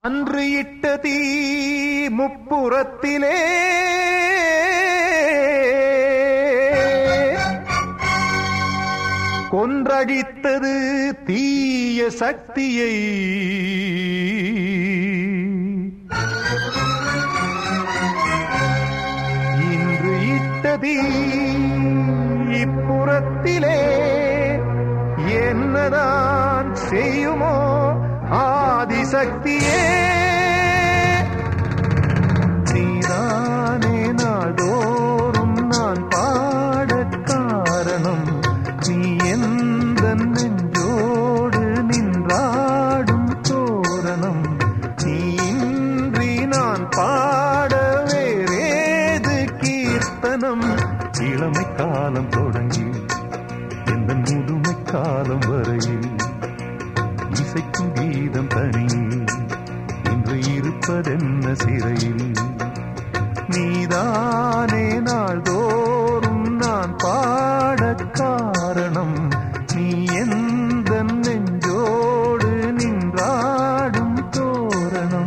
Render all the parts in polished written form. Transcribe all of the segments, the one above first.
அன்று இட்ட தீ முப்புறத்திலே கொன்றழித்தது தீய சக்தியை. இன்று இட்ட தீ இப்புறத்திலே என்னதான் செய்யுமோ ஆதிசக்தியே. நீதானே நாள்தோறும் நான் பாட காரணம், நீ எந்த நெஞ்சோடு நின்றாடும் தோரணம். நீ இன்றி நான் பாட வேறேது கீர்த்தனம். இளமை காலம் தொடங்கி எந்த முதுமை காலம் வரையில் இசைக்கும் கீதம் தனியே இன்று இருப்பதென்ன சிறையில். நீதானே நாள்தோறும் நான் பாட காரணம், நீ எந்த நெஞ்சோடு நின்றாடும் தோரணம்.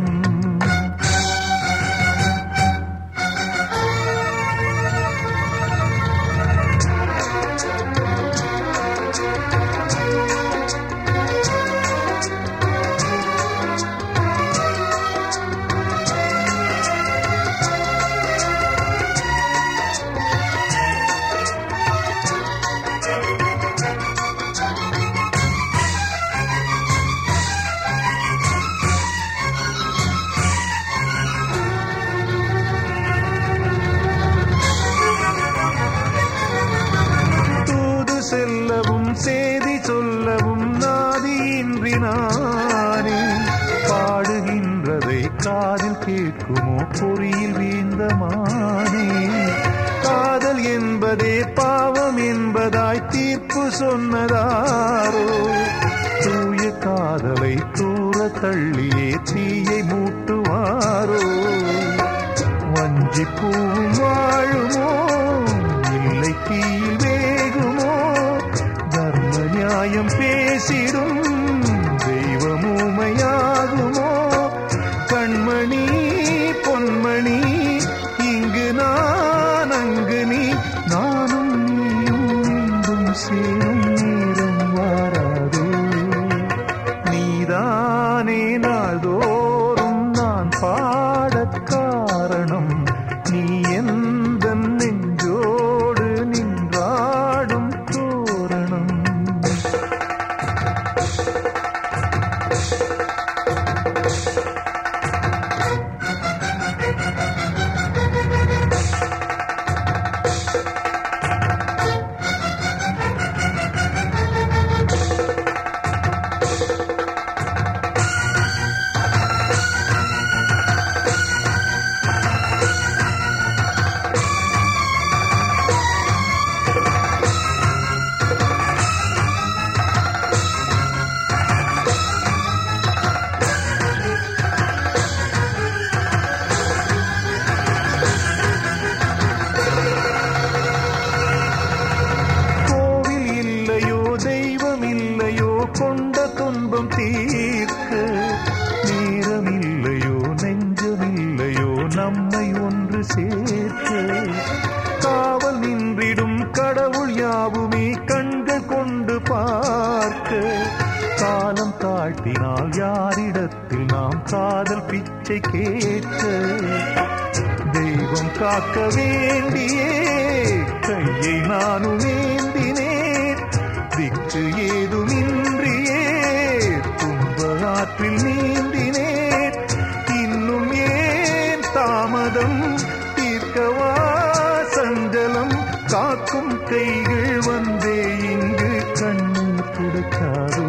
செல்லவும் சேதி சொல்லவும் நாதியின்றி நானே பாடுகின்றதை காதில் கேட்குமோ பொறியில் வீழ்ந்த மானே. காதல் என்பதே பாவம் என்பதாய் தீர்ப்பு சொன்னதாரோ, தூய காதலை தூர தள்ளியே தீயை மூட்டுவாரோ. வஞ்சிப்பூவும் வாழுமோ இல்லை தீயில் வேகுமோ, தர்ம நியாயம் பேசிடும் தெய்வமுமையாகுமோ. கண்மணி பொன்மணி இங்கு நான் அங்கு நீ, நானும் நீயும் மீண்டும் சேரும் நேரம் வாராதோ. நீதானே நாள்தோறும் நான் பாட காரணம், நீ எந்த நெஞ்சோடு நின்றாடும் தோரணம். கொண்ட துன்பம் தீர்க்க நேரமில்லையோ நெஞ்சமில்லையோ நம்மை ஒன்று சேர்க்க. காவல் நின்றிடும் கடவுள் யாவுமே கண்கள் கொண்டு பார்க்க. காலம் தாழ்த்தினால் யாரிடத்தில் நாம் காதல் பிச்சை கேட்க. தெய்வம் காக்க வேண்டியே கையை நானும் ஏந்தினேன், திக்கு ஏதுமின்றியே துன்ப ஆற்றில் நீந்தினேன். இன்னும் ஏன் தாமதம் தீர்க்கவா சஞ்சலம், காக்கும் கைகள் வந்தே இங்கு கண்ணீர் துடைக்காதோ.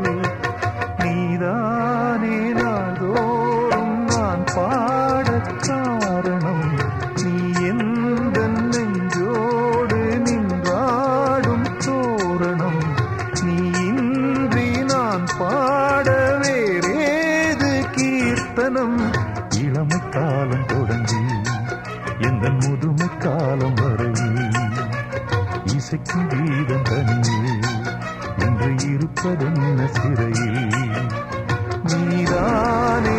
நீதானே நாள்தோறும் நான் பாட காரணம், நீ எந்த நெஞ்சோடு நின்றாடும் தோரணம். நீ இன்றி நான் பாட வேறேது கீர்த்தனம். இளமை காலம் தொடங்கி எந்த முதுமை காலம் வரையில் இசைக்கும் கீதம் தனியே இன்று இருப்பதென்ன சிறையில். நீதானே